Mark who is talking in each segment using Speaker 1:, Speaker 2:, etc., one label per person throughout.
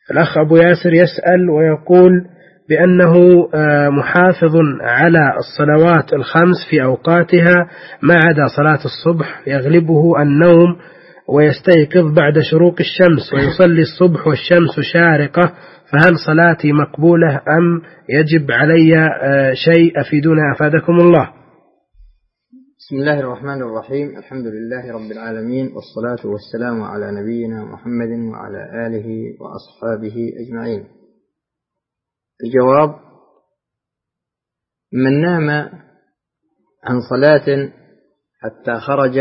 Speaker 1: الأخ أبو ياسر يسأل ويقول بأنه محافظ على الصلوات الخمس في أوقاتها ما عدا صلاة الصبح، يغلبه النوم ويستيقظ بعد شروق الشمس ويصلي الصبح والشمس شارقة، فهل صلاتي مقبولة أم يجب علي شيء؟ أفيدونا أفادكم الله.
Speaker 2: بسم الله الرحمن الرحيم، الحمد لله رب العالمين، والصلاة والسلام على نبينا محمد وعلى آله وأصحابه أجمعين. الجواب: من نام عن صلاة حتى خرج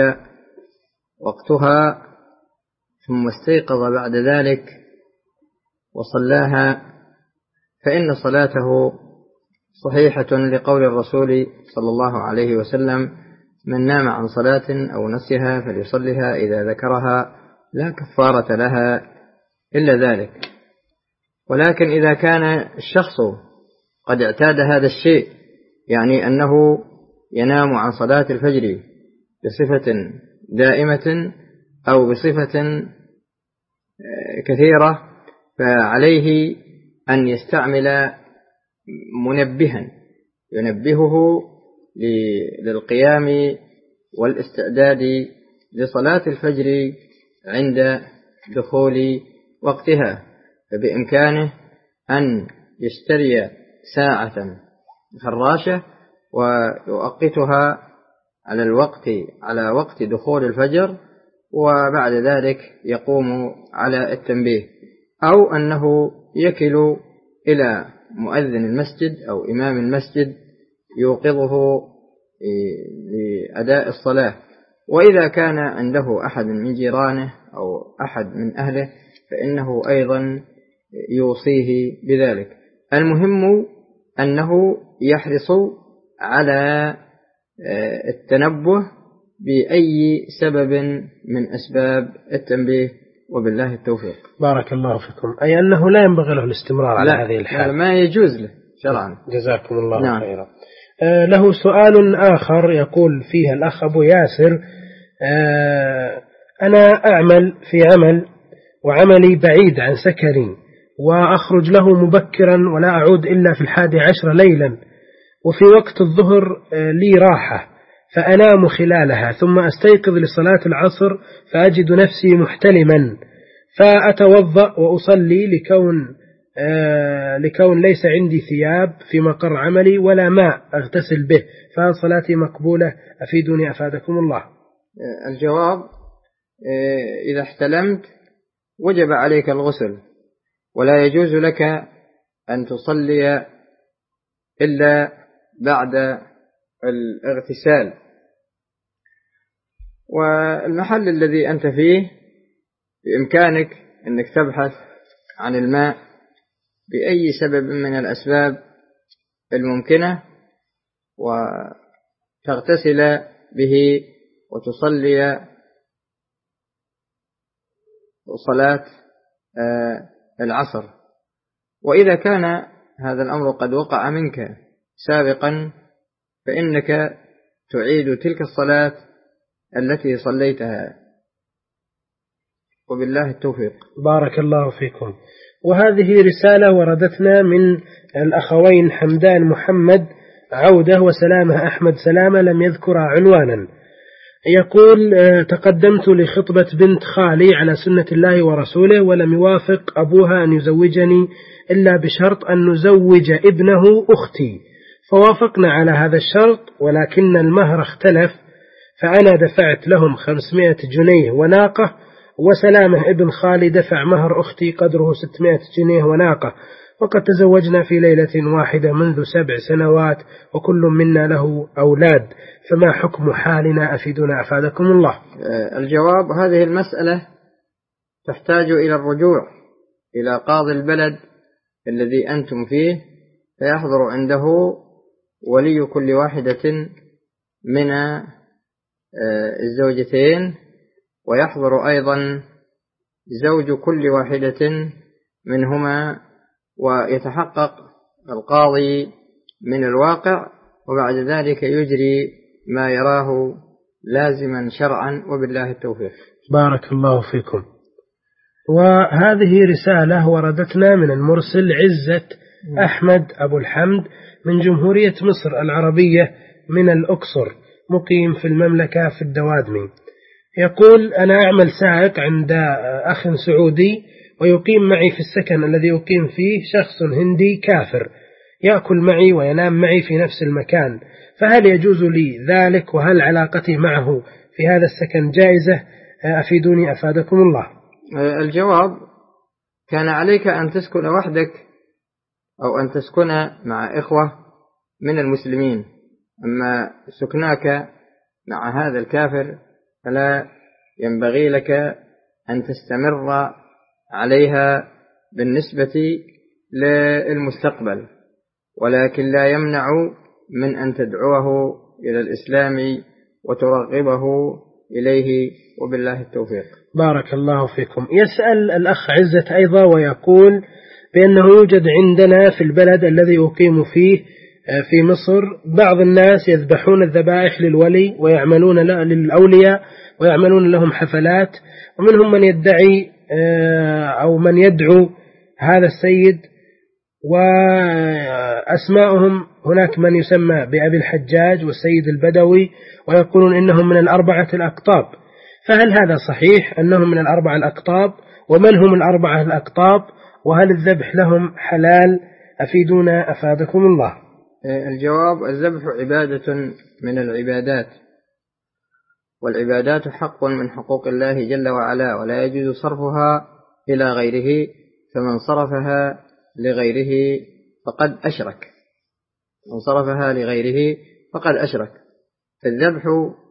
Speaker 2: وقتها ثم استيقظ بعد ذلك وصلاها فإن صلاته صحيحة، لقول الرسول صلى الله عليه وسلم: من نام عن صلاة أو نسيها فليصلها إذا ذكرها، لا كفارة لها إلا ذلك. ولكن إذا كان الشخص قد اعتاد هذا الشيء، يعني أنه ينام عن صلاة الفجر بصفة دائمة أو بصفة كثيرة، فعليه أن يستعمل منبها ينبهه للقيام والاستعداد لصلاة الفجر عند دخول وقتها. فبإمكانه أن يشتري ساعة فراشة ويؤقتها على وقت دخول الفجر، وبعد ذلك يقوم على التنبيه، أو أنه يكل إلى مؤذن المسجد أو إمام المسجد يوقظه لأداء الصلاة. وإذا كان عنده أحد من جيرانه أو أحد من أهله فإنه أيضا يوصيه بذلك. المهم أنه يحرص على التنبه بأي سبب من أسباب التنبيه، وبالله التوفيق.
Speaker 1: بارك الله فيكم. أي أنه لا ينبغي له الاستمرار على هذه الحال؟
Speaker 2: لا، ما يجوز له شرعا.
Speaker 1: جزاكم الله خيرا. له سؤال آخر يقول فيه الأخ أبو ياسر: أنا أعمل في عمل وعملي بعيد عن سكني، وأخرج له مبكرا ولا أعود إلا في 11 ليلا، وفي وقت الظهر لي راحة فأنام خلالها، ثم أستيقظ لصلاة العصر فأجد نفسي محتلما، فأتوضأ وأصلي لكون ليس عندي ثياب في مقر عملي ولا ماء أغتسل به، فهل صلاتي مقبولة؟ أفيدوني أفادكم الله.
Speaker 2: الجواب: إذا احتلمت وجب عليك الغسل، ولا يجوز لك أن تصلي إلا بعد الاغتسال. والمحل الذي أنت فيه بإمكانك أنك تبحث عن الماء بأي سبب من الأسباب الممكنة وتغتسل به وتصلي صلاة العصر. وإذا كان هذا الأمر قد وقع منك سابقا فإنك تعيد تلك الصلاة التي صليتها، وبالله التوفيق.
Speaker 1: بارك الله فيكم. وهذه رسالة وردتنا من الأخوين حمدان محمد عودة وسلامة أحمد سلامة، لم يذكر عنوانا. يقول: تقدمت لخطبة بنت خالي على سنة الله ورسوله، ولم يوافق أبوها أن يزوجني إلا بشرط أن نزوج ابنه أختي، فوافقنا على هذا الشرط، ولكن المهر اختلف، فأنا دفعت لهم 500 جنيه وناقة، وسلامة ابن خالي دفع مهر أختي قدره 600 جنيه وناقة، وقد تزوجنا في ليلة واحدة منذ 7 سنوات، وكل منا له أولاد، فما حكم حالنا؟ أفيدنا أفادكم الله.
Speaker 2: الجواب: هذه المسألة تحتاج إلى الرجوع إلى قاضي البلد الذي أنتم فيه، فيحضر عنده ولي كل واحدة من الزوجتين، ويحضر أيضا زوج كل واحدة منهما، ويتحقق القاضي من الواقع، وبعد ذلك يجري ما يراه لازما شرعا، وبالله التوفيق.
Speaker 1: بارك الله فيكم. وهذه رسالة وردتنا من المرسل عزة أحمد أبو الحمد من جمهورية مصر العربية من الأقصر، مقيم في المملكة في الدوادمي. يقول: أنا أعمل سائق عند أخ سعودي، ويقيم معي في السكن الذي يقيم فيه شخص هندي كافر، يأكل معي وينام معي في نفس المكان، فهل يجوز لي ذلك؟ وهل علاقتي معه في هذا السكن جائزة؟ أفيدوني أفادكم الله.
Speaker 2: الجواب: كان عليك أن تسكن وحدك أو أن تسكن مع إخوة من المسلمين، أما سكناك مع هذا الكافر فلا ينبغي لك أن تستمر عليها بالنسبة للمستقبل، ولكن لا يمنع من أن تدعوه إلى الإسلام وترغبه إليه، وبالله التوفيق.
Speaker 1: بارك الله فيكم. يسأل الأخ عزة أيضا ويقول بأنه يوجد عندنا في البلد الذي يقيم فيه في مصر بعض الناس يذبحون الذبائح للولي ويعملون للأولياء ويعملون لهم حفلات، ومنهم من يدعي أو من يدعو هذا السيد، وأسماءهم هناك من يسمى بأبي الحجاج والسيد البدوي، ويقولون إنهم من الأربعة الأقطاب. فهل هذا صحيح أنهم من الأربعة الأقطاب؟ ومن هم الأربعة الأقطاب؟ وهل الذبح لهم حلال؟ أفيدونا أفادكم الله.
Speaker 2: الجواب: الذبح عبادة من العبادات، والعبادات حق من حقوق الله جل وعلا، ولا يجوز صرفها إلى غيره، فمن صرفها لغيره فقد أشرك. من صرفها لغيره فقد أشرك. فالذبح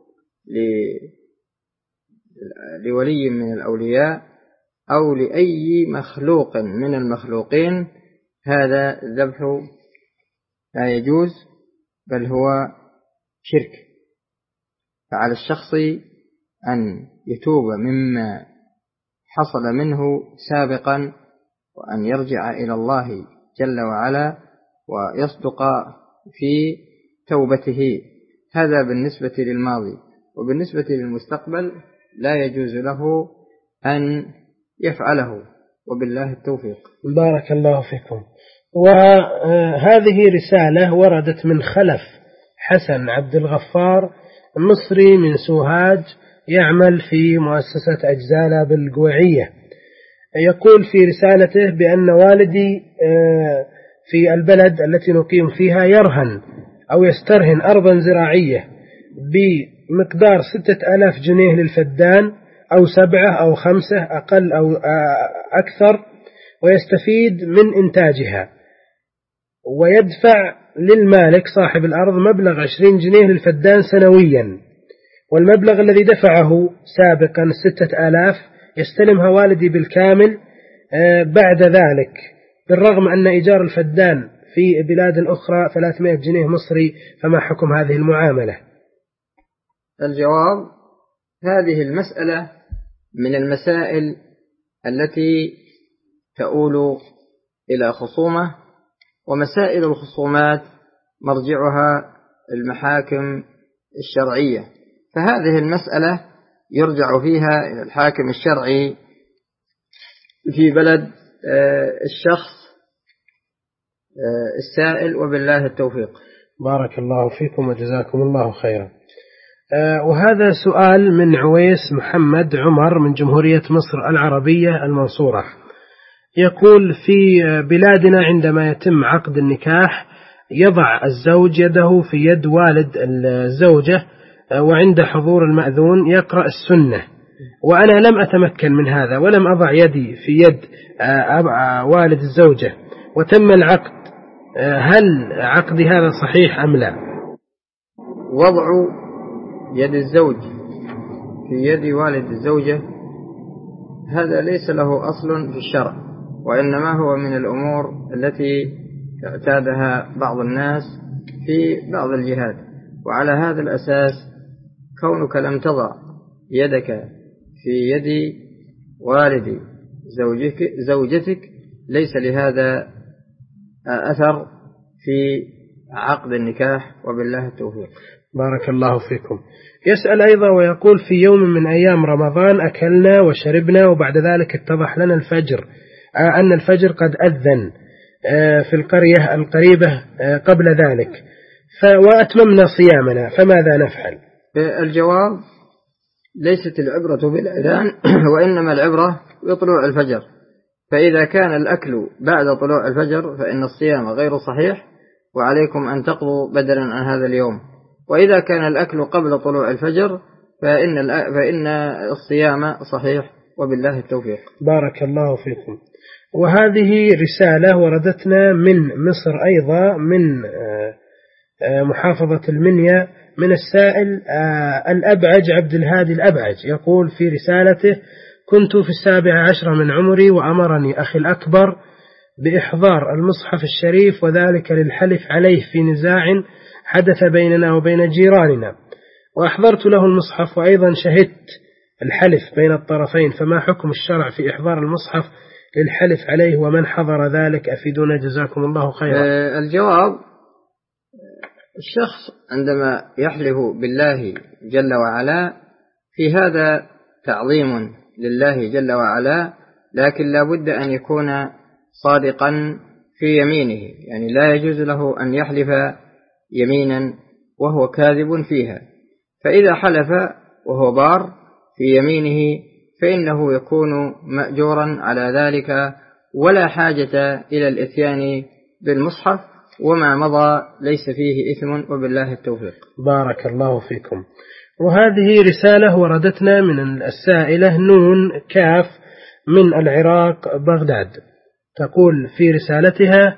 Speaker 2: لولي من الأولياء أو لأي مخلوق من المخلوقين هذا الذبح لا يجوز، بل هو شرك. فعلى الشخص أن يتوب مما حصل منه سابقا، وأن يرجع إلى الله جل وعلا ويصدق في توبته. هذا بالنسبة للماضي، وبالنسبة للمستقبل لا يجوز له أن يفعله، وبالله التوفيق.
Speaker 1: بارك الله فيكم. وهذه رسالة وردت من خلف حسن عبد الغفار، مصري من سوهاج، يعمل في مؤسسة أجزالة بالقويعية. يقول في رسالته بأن والدي في البلد التي نقيم فيها يرهن أو يسترهن أرضا زراعية بمقدار 6,000 جنيه للفدان، أو 7 أو 5 أقل أو أكثر، ويستفيد من إنتاجها، ويدفع للمالك صاحب الأرض مبلغ 20 جنيه للفدان سنويا، والمبلغ الذي دفعه سابقا 6,000 يستلمها والدي بالكامل بعد ذلك، بالرغم أن إيجار الفدان في بلاد أخرى 300 جنيه مصري. فما حكم هذه المعاملة؟
Speaker 2: الجواب: هذه المسألة من المسائل التي تؤول إلى خصومة، ومسائل الخصومات مرجعها المحاكم الشرعية، فهذه المسألة يرجع فيها إلى الحاكم الشرعي في بلد الشخص السائل، وبالله التوفيق.
Speaker 1: بارك الله فيكم وجزاكم الله خيرا. وهذا سؤال من عويس محمد عمر من جمهورية مصر العربية المنصورة. يقول: في بلادنا عندما يتم عقد النكاح يضع الزوج يده في يد والد الزوجة، وعند حضور المأذون يقرأ السنة، وأنا لم أتمكن من هذا، ولم أضع يدي في يد والد الزوجة وتم العقد. هل عقدي هذا صحيح أم لا؟
Speaker 2: وضع يد الزوج في يد والد الزوجة هذا ليس له أصل في الشرع، وإنما هو من الأمور التي اعتادها بعض الناس في بعض الجهات. وعلى هذا الأساس كونك لم تضع يدك في يد والد زوجتك ليس لهذا أثر في عقد النكاح، وبالله التوفيق.
Speaker 1: بارك الله فيكم. يسأل أيضا ويقول: في يوم من أيام رمضان أكلنا وشربنا، وبعد ذلك اتضح لنا الفجر أن الفجر قد أذن في القرية القريبة قبل ذلك، وأتممنا صيامنا، فماذا نفعل؟
Speaker 2: الجواب: ليست العبرة بالأذان وإنما العبرة بطلوع الفجر. فإذا كان الأكل بعد طلوع الفجر فإن الصيام غير صحيح، وعليكم أن تقضوا بدلا عن هذا اليوم. وإذا كان الأكل قبل طلوع الفجر فإن الصيام صحيح، وبالله التوفيق.
Speaker 1: بارك الله فيكم. وهذه رسالة وردتنا من مصر أيضا، من محافظة المنيا، من السائل الأبعج عبد الهادي الأبعج. يقول في رسالته: كنت في 17 من عمري، وأمرني أخي الأكبر بإحضار المصحف الشريف، وذلك للحلف عليه في نزاع حدث بيننا وبين جيراننا، وأحضرت له المصحف، وأيضا شهدت الحلف بين الطرفين، فما حكم الشرع في إحضار المصحف للحلف عليه، ومن حضر ذلك؟ أفيدونا جزاكم الله خيرا.
Speaker 2: الجواب: الشخص عندما يحلف بالله جل وعلا في هذا تعظيم لله جل وعلا، لكن لا بد أن يكون صادقا في يمينه، يعني لا يجوز له أن يحلف يمينا وهو كاذب فيها. فإذا حلف وهو بار في يمينه فإنه يكون مأجورا على ذلك، ولا حاجة إلى الإتيان بالمصحف، وما مضى ليس فيه إثم، وبالله التوفيق.
Speaker 1: بارك الله فيكم. وهذه رسالة وردتنا من السائلة نون كاف من العراق بغداد. تقول في رسالتها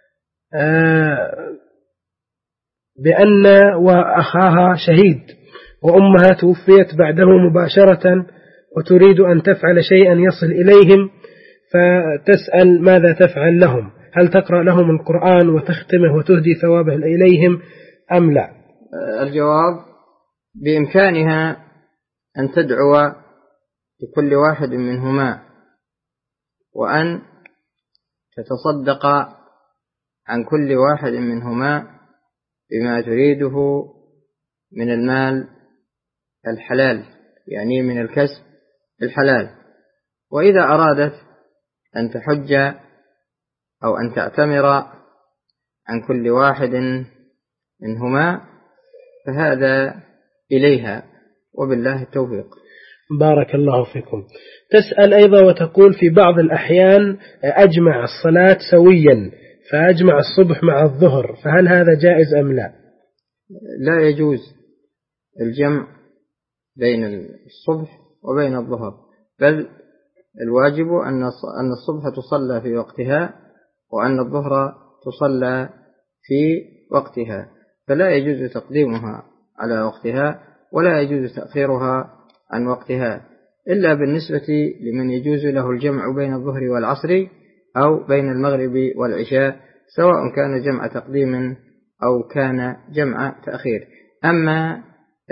Speaker 1: بأن وأخاها شهيد، وأمها توفيت بعده مباشرة، وتريد أن تفعل شيئا يصل إليهم، فتسأل ماذا تفعل لهم؟ هل تقرأ لهم القرآن وتختمه وتهدي ثوابه إليهم أم لا؟
Speaker 2: الجواب: بإمكانها أن تدعو لكل واحد منهما، وأن تتصدق عن كل واحد منهما بما تريده من المال الحلال، يعني من الكسب الحلال. وإذا أرادت أن تحج أو أن تعتمر عن كل واحد منهما فهذا إليها، وبالله التوفيق.
Speaker 1: بارك الله فيكم. تسأل أيضا وتقول: في بعض الأحيان أجمع الصلاة سويا، فأجمع الصبح مع الظهر، فهل هذا جائز أم لا؟
Speaker 2: لا يجوز الجمع بين الصبح وبين الظهر، بل الواجب أن الصبح تصلى في وقتها، وأن الظهر تصلى في وقتها، فلا يجوز تقديمها على وقتها، ولا يجوز تأخيرها عن وقتها، إلا بالنسبة لمن يجوز له الجمع بين الظهر والعصر أو بين المغرب والعشاء، سواء كان جمع تقديم أو كان جمع تأخير. أما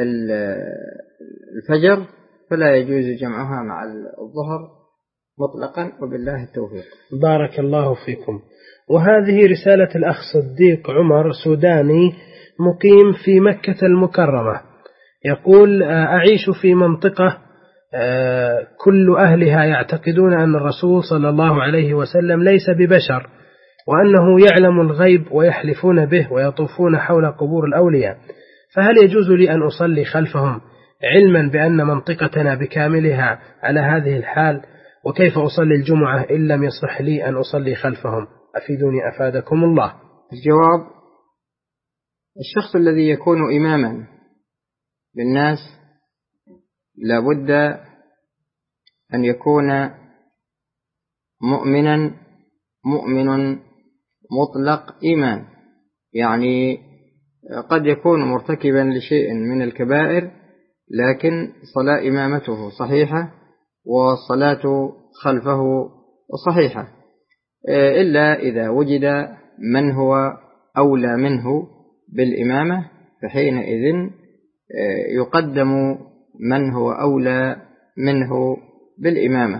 Speaker 2: الفجر فلا يجوز جمعها مع الظهر مطلقا، وبالله التوفيق.
Speaker 1: بارك الله فيكم. وهذه رسالة الأخ صديق عمر سوداني مقيم في مكة المكرمة. يقول: أعيش في منطقة كل أهلها يعتقدون أن الرسول صلى الله عليه وسلم ليس ببشر، وأنه يعلم الغيب، ويحلفون به ويطوفون حول قبور الأولياء، فهل يجوز لي أن أصلي خلفهم علما بأن منطقتنا بكاملها على هذه الحال؟ وكيف أصلي الجمعة إن لم يصح لي أن أصلي خلفهم؟ أفيدوني أفادكم الله.
Speaker 2: الجواب: الشخص الذي يكون إماما للناس لابد أن يكون مؤمن مطلق إيمان، يعني قد يكون مرتكبا لشيء من الكبائر، لكن إمامته صحيحة والصلاة خلفه صحيحة، إلا إذا وجد من هو أولى منه بالإمامة، فحينئذ يقدم من هو أولى منه بالإمامة.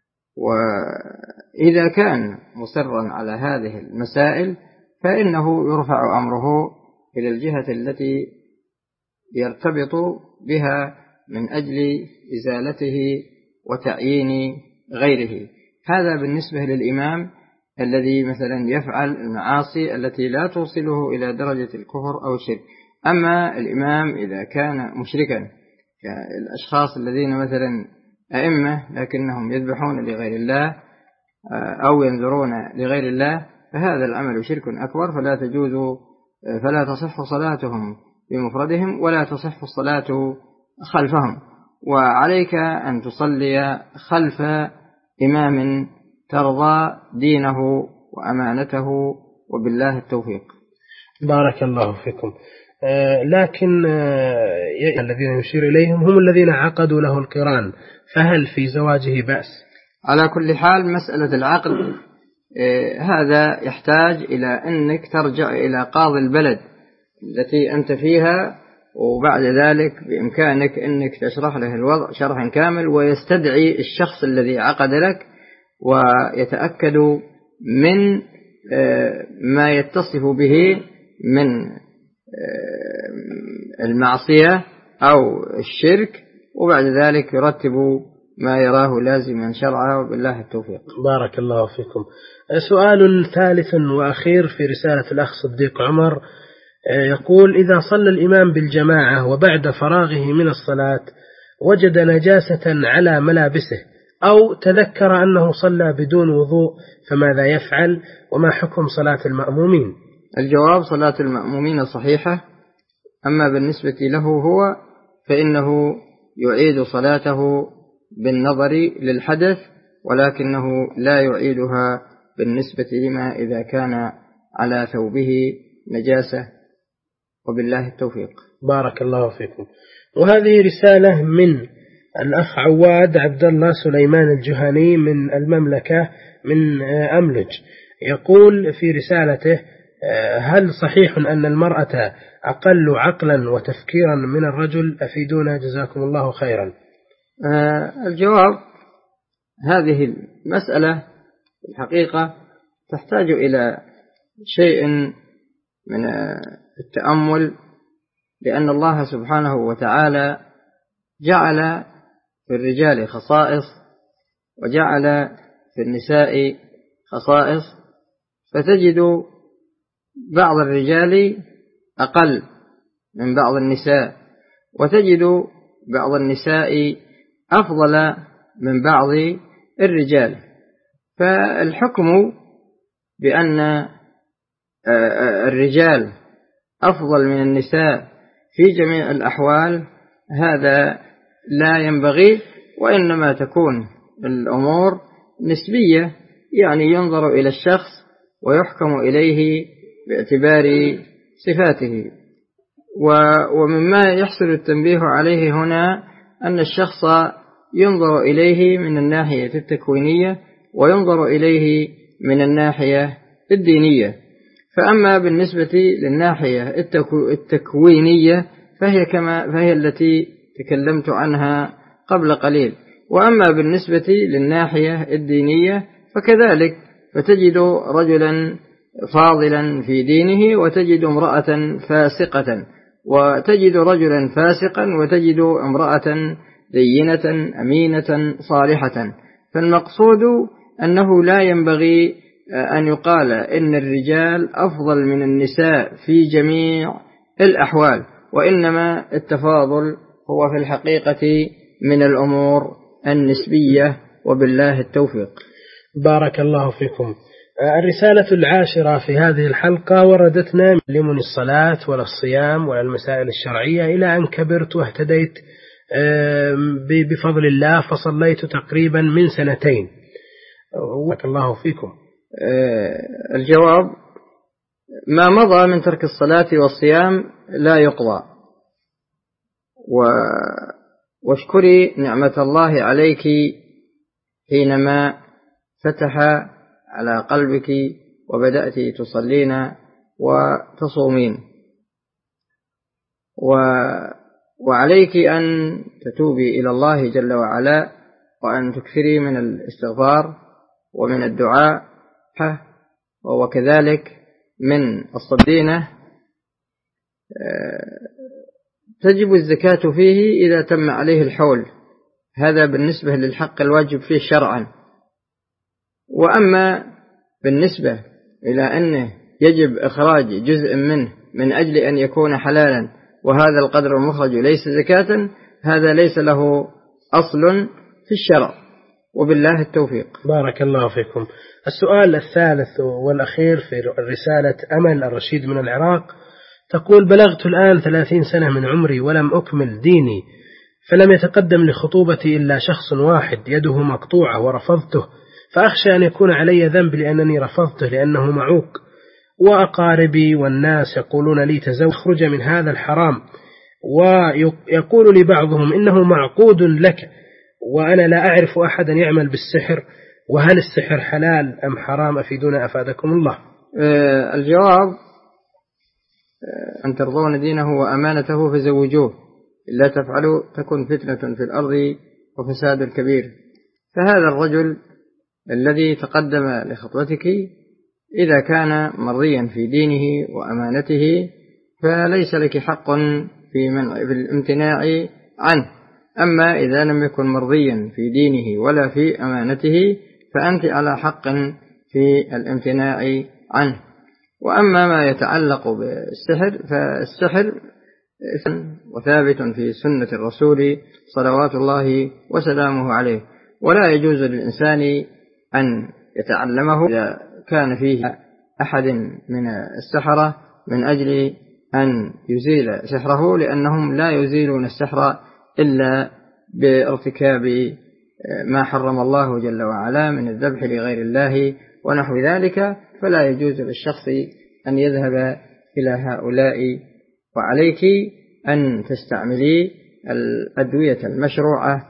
Speaker 2: وإذا كان مصرا على هذه المسائل فإنه يرفع أمره إلى الجهة التي يرتبط بها من أجل إزالته وتعيين غيره. هذا بالنسبة للإمام الذي مثلا يفعل المعاصي التي لا توصله إلى درجة الكفر أو الشرك. أما الإمام إذا كان مشركا كالأشخاص الذين مثلا أئمة لكنهم يذبحون لغير الله أو ينذرون لغير الله، فهذا العمل شرك أكبر، فلا تصح صلاتهم بمفردهم ولا تصح الصلاة خلفهم. وعليك أن تصلي خلف إمام ترضى دينه وأمانته، وبالله التوفيق.
Speaker 1: بارك الله فيكم. لكن الذين يشير إليهم هم الذين عقدوا له القران، فهل في زواجه بأس؟
Speaker 2: على كل حال مسألة العقد هذا يحتاج إلى أنك ترجع إلى قاضي البلد التي أنت فيها، وبعد ذلك بإمكانك أنك تشرح له الوضع شرحا كامل، ويستدعي الشخص الذي عقد لك ويتأكد من ما يتصف به من المعصية أو الشرك، وبعد ذلك يرتب ما يراه لازما شرعا، وبالله التوفيق.
Speaker 1: بارك الله فيكم. سؤال ثالث وأخير في رسالة الأخ صديق عمر، يقول: إذا صلى الإمام بالجماعة وبعد فراغه من الصلاة وجد نجاسة على ملابسه أو تذكر أنه صلى بدون وضوء، فماذا يفعل؟ وما حكم صلاة المأمومين؟
Speaker 2: الجواب: صلاة المأمومين صحيحة. أما بالنسبة له هو فإنه يعيد صلاته بالنظر للحدث، ولكنه لا يعيدها بالنسبة لما إذا كان على ثوبه نجاسة، وبالله التوفيق.
Speaker 1: بارك الله فيكم. وهذه رسالة من الأخ عواد عبد الله سليمان الجهني من المملكة من أملج، يقول في رسالته: هل صحيح أن المرأة أقل عقلا وتفكيرا من الرجل؟ أفيدونا جزاكم الله خيرا.
Speaker 2: الجواب: هذه المسألة الحقيقة تحتاج إلى شيء من التأمل، لأن الله سبحانه وتعالى جعل في الرجال خصائص وجعل في النساء خصائص، فتجد بعض الرجال أقل من بعض النساء، وتجد بعض النساء أفضل من بعض الرجال. فالحكم بأن الرجال أفضل من النساء في جميع الأحوال هذا لا ينبغي، وإنما تكون الأمور نسبية، يعني ينظر إلى الشخص ويحكم إليه باعتبار صفاته. ومما يحصل التنبيه عليه هنا أن الشخص ينظر إليه من الناحية التكوينية وينظر إليه من الناحية الدينية. فأما بالنسبة للناحية التكوينية فهي التي تكلمت عنها قبل قليل، وأما بالنسبة للناحية الدينية فكذلك، فتجد رجلا فاضلا في دينه وتجد امرأة فاسقة، وتجد رجلا فاسقا وتجد امرأة دينة أمينة صالحة. فالمقصود أنه لا ينبغي أن يقال إن الرجال أفضل من النساء في جميع الأحوال، وإنما التفاضل هو في الحقيقة من الأمور النسبية، وبالله التوفيق.
Speaker 1: بارك الله فيكم. الرسالة العاشرة في هذه الحلقة وردتنا: يعلمني الصلاة ولا الصيام ولا المسائل الشرعية إلى أن كبرت واهتديت بفضل الله، فصليت تقريبا من 2 سنين. بارك الله فيكم.
Speaker 2: الجواب: ما مضى من ترك الصلاة والصيام لا يقضى، واشكري نعمة الله عليك حينما فتح على قلبك وبدأت تصلين وتصومين، وعليك أن تتوبي إلى الله جل وعلا، وأن تكثري من الاستغفار ومن الدعاء، وكذلك من الصدينة تجب الزكاة فيه إذا تم عليه الحول، هذا بالنسبة للحق الواجب فيه شرعا. وأما بالنسبة إلى أنه يجب إخراج جزء منه من أجل أن يكون حلالا وهذا القدر المخرج ليس زكاة، هذا ليس له أصل في الشرع، وبالله التوفيق.
Speaker 1: بارك الله فيكم. السؤال الثالث والأخير في رسالة أمل الرشيد من العراق، تقول: بلغت الآن 30 سنة من عمري ولم أكمل ديني، فلم يتقدم لخطوبتي إلا شخص واحد يده مقطوعة ورفضته، فأخشى أن يكون علي ذنب لأنني رفضته لأنه معوق، وأقاربي والناس يقولون لي تزوج اخرج من هذا الحرام، ويقول لي بعضهم إنه معقود لك، وأنا لا أعرف أحدا يعمل بالسحر، وهل السحر حلال أم حرام؟ أفيدونا أفادكم الله.
Speaker 2: الجواب: أن ترضون دينه وأمانته فزوجوه، إلا تفعلوا تكن فتنة في الأرض وفساد كبير. فهذا الرجل الذي تقدم لخطبتك إذا كان مرضيا في دينه وأمانته فليس لك حق في الامتناع عنه. أما إذا لم يكن مرضيا في دينه ولا في أمانته فأنت على حق في الامتناع عنه. وأما ما يتعلق بالسحر فالسحر وثابت في سنة الرسول صلوات الله وسلامه عليه، ولا يجوز للإنسان أن يتعلمه إذا كان فيه أحد من السحرة من أجل أن يزيل سحره، لأنهم لا يزيلون السحر إلا بارتكاب ما حرم الله جل وعلا من الذبح لغير الله ونحو ذلك، فلا يجوز للشخص أن يذهب إلى هؤلاء. وعليك أن تستعملي الأدوية المشروعة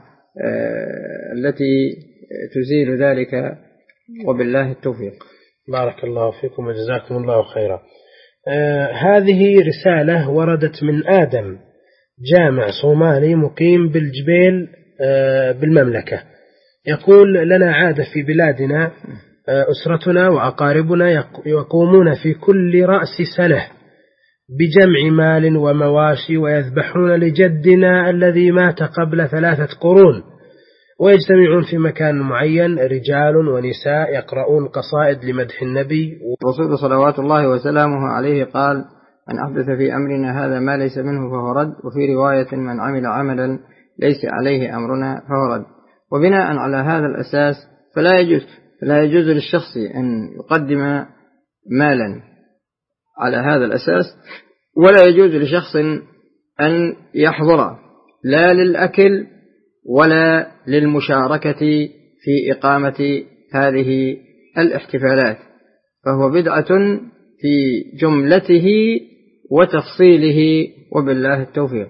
Speaker 2: التي تزيل ذلك، وبالله التوفيق.
Speaker 1: بارك الله فيكم وجزاكم الله خيرا. هذه رسالة وردت من آدم، جامع صومالي مقيم بالجبيل بالمملكة، يقول: لنا عادة في بلادنا، أسرتنا وأقاربنا يقومون في كل رأس سنة بجمع مال ومواشي ويذبحون لجدنا الذي مات قبل 3 قرون، ويجتمعون في مكان معين، رجال ونساء يقرؤون قصائد لمدح النبي.
Speaker 2: الرسول صلوات الله وسلامه عليه قال: من أحدث في أمرنا هذا ما ليس منه فهو رد، وفي رواية: من عمل عملا ليس عليه أمرنا فهو رد. وبناء على هذا الأساس فلا يجوز للشخص أن يقدم مالا على هذا الأساس، ولا يجوز لشخص أن يحضر لا للأكل ولا للمشاركة في إقامة هذه الاحتفالات، فهو بدعة في جملته وتفصيله، وبالله التوفيق.